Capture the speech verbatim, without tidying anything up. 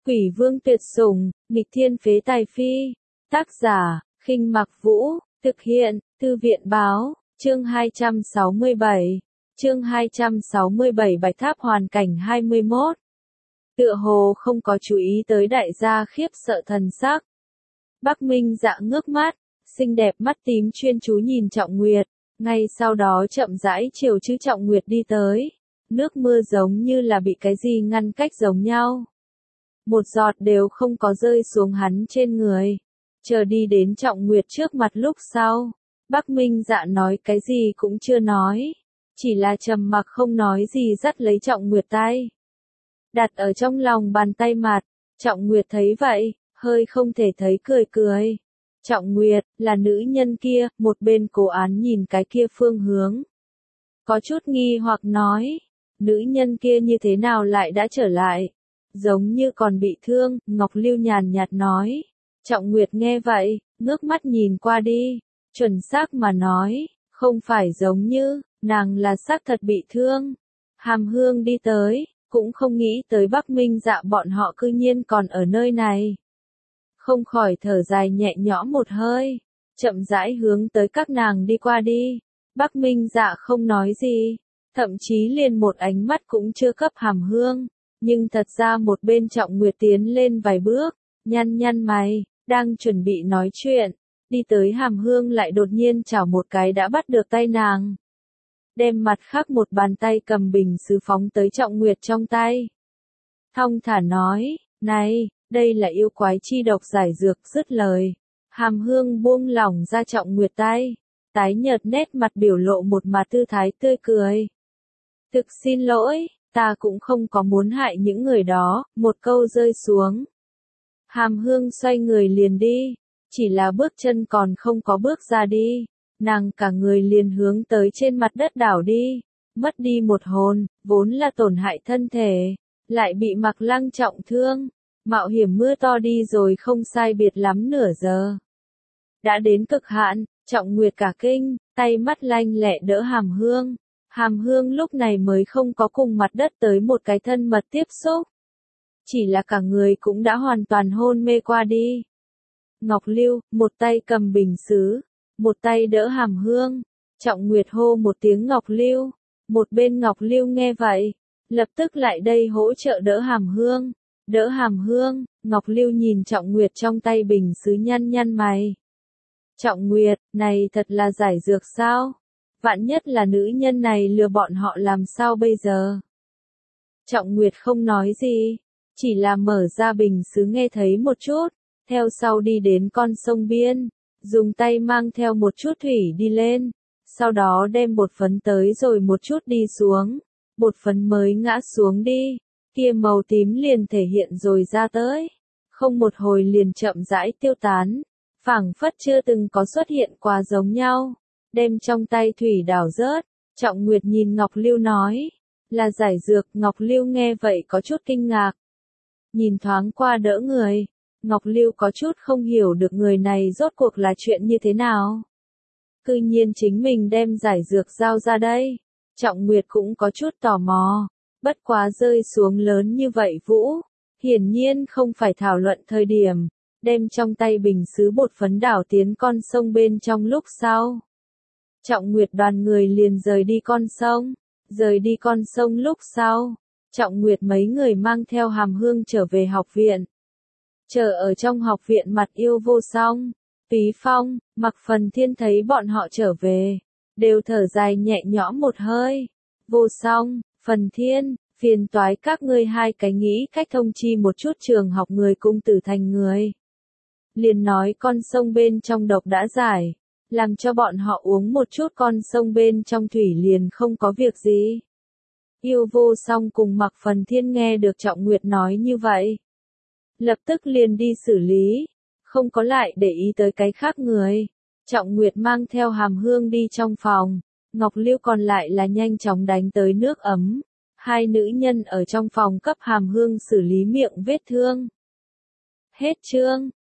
Quỷ vương tuyệt sủng, nghịch thiên phế tài phi. Tác giả, Khinh Mặc Vũ, thực hiện, Thư viện báo, chương hai trăm sáu mươi bảy. Chương hai trăm sáu mươi bảy Bạch Tháp hoàn cảnh hai mươi mốt. Tựa hồ không có chú ý tới đại gia khiếp sợ thần sắc. Bắc Minh Dạ ngước mắt, xinh đẹp mắt tím chuyên chú nhìn Trọng Nguyệt, ngay sau đó chậm rãi chiều chữ Trọng Nguyệt đi tới. Nước mưa giống như là bị cái gì ngăn cách giống nhau. Một giọt đều không có rơi xuống hắn trên người. Chờ đi đến Trọng Nguyệt trước mặt lúc sau, Bắc Minh Dạ nói cái gì cũng chưa nói, chỉ là trầm mặc không nói gì dắt lấy Trọng Nguyệt tay, đặt ở trong lòng bàn tay mặt. Trọng Nguyệt thấy vậy, hơi không thể thấy cười cười. Trọng Nguyệt, là nữ nhân kia, một bên Cố Án nhìn cái kia phương hướng, có chút nghi hoặc nói, nữ nhân kia như thế nào lại đã trở lại, giống như còn bị thương. Ngọc Lưu nhàn nhạt nói. Trọng Nguyệt nghe vậy, ngước mắt nhìn qua đi, chuẩn xác mà nói, không phải giống như, nàng là xác thật bị thương. Hàm Hương đi tới, cũng không nghĩ tới Bắc Minh Dạ bọn họ cư nhiên còn ở nơi này. Không khỏi thở dài nhẹ nhõm một hơi, chậm rãi hướng tới các nàng đi qua đi. Bắc Minh Dạ không nói gì, thậm chí liền một ánh mắt cũng chưa cấp Hàm Hương, nhưng thật ra một bên Trọng Nguyệt tiến lên vài bước, nhăn nhăn mày, đang chuẩn bị nói chuyện, đi tới Hàm Hương lại đột nhiên chảo một cái đã bắt được tay nàng, đem mặt khác một bàn tay cầm bình sứ phóng tới Trọng Nguyệt trong tay. Thong thả nói, này, đây là yêu quái chi độc giải dược. Dứt lời, Hàm Hương buông lỏng ra Trọng Nguyệt tay, tái nhợt nét mặt biểu lộ một mặt tư thái tươi cười. Thực xin lỗi, ta cũng không có muốn hại những người đó. Một câu rơi xuống, Hàm Hương xoay người liền đi, chỉ là bước chân còn không có bước ra đi, nàng cả người liền hướng tới trên mặt đất đảo đi, mất đi một hồn, vốn là tổn hại thân thể, lại bị Mạc Lăng trọng thương, mạo hiểm mưa to đi rồi không sai biệt lắm nửa giờ. Đã đến cực hạn, Trọng Nguyệt cả kinh, tay mắt lanh lẹ đỡ Hàm Hương. Hàm Hương lúc này mới không có cùng mặt đất tới một cái thân mật tiếp xúc, chỉ là cả người cũng đã hoàn toàn hôn mê qua đi. Ngọc Lưu, một tay cầm bình sứ, một tay đỡ Hàm Hương. Trọng Nguyệt hô một tiếng Ngọc Lưu, một bên Ngọc Lưu nghe vậy, lập tức lại đây hỗ trợ đỡ Hàm Hương. Đỡ Hàm Hương, Ngọc Lưu nhìn Trọng Nguyệt trong tay bình sứ nhăn nhăn mày. Trọng Nguyệt, này thật là giải dược sao? Vạn nhất là nữ nhân này lừa bọn họ làm sao bây giờ? Trọng Nguyệt không nói gì, chỉ là mở ra bình sứ nghe thấy một chút, theo sau đi đến con sông biên, dùng tay mang theo một chút thủy đi lên, sau đó đem bột phấn tới rồi một chút đi xuống, bột phấn mới ngã xuống đi, kia màu tím liền thể hiện rồi ra tới, không một hồi liền chậm rãi tiêu tán, phảng phất chưa từng có xuất hiện qua giống nhau. Đem trong tay thủy đảo rớt, Trọng Nguyệt nhìn Ngọc Lưu nói, là giải dược. Ngọc Lưu nghe vậy có chút kinh ngạc, nhìn thoáng qua đỡ người, Ngọc Lưu có chút không hiểu được người này rốt cuộc là chuyện như thế nào. Cư nhiên chính mình đem giải dược giao ra đây, Trọng Nguyệt cũng có chút tò mò, bất quá rơi xuống lớn như vậy vũ, hiển nhiên không phải thảo luận thời điểm, đem trong tay bình sứ bột phấn đảo tiến con sông bên trong lúc sau. Trọng Nguyệt đoàn người liền rời đi con sông, rời đi con sông lúc sau, Trọng Nguyệt mấy người mang theo Hàm Hương trở về học viện. Chờ ở trong học viện Mặt Yêu Vô Song, Phí Phong, Mạc Phần Thiên thấy bọn họ trở về, đều thở dài nhẹ nhõm một hơi. Vô Song, Phần Thiên, phiền toái các ngươi hai cái nghĩ cách thông chi một chút trường học người cung Tử Thành người. Liền nói con sông bên trong độc đã giải, làm cho bọn họ uống một chút con sông bên trong thủy liền không có việc gì. Yêu Vô Song cùng Mạc Phần Thiên nghe được Trọng Nguyệt nói như vậy, lập tức liền đi xử lý, không có lại để ý tới cái khác người. Trọng Nguyệt mang theo Hàm Hương đi trong phòng, Ngọc Lưu còn lại là nhanh chóng đánh tới nước ấm. Hai nữ nhân ở trong phòng cấp Hàm Hương xử lý miệng vết thương. Hết chương.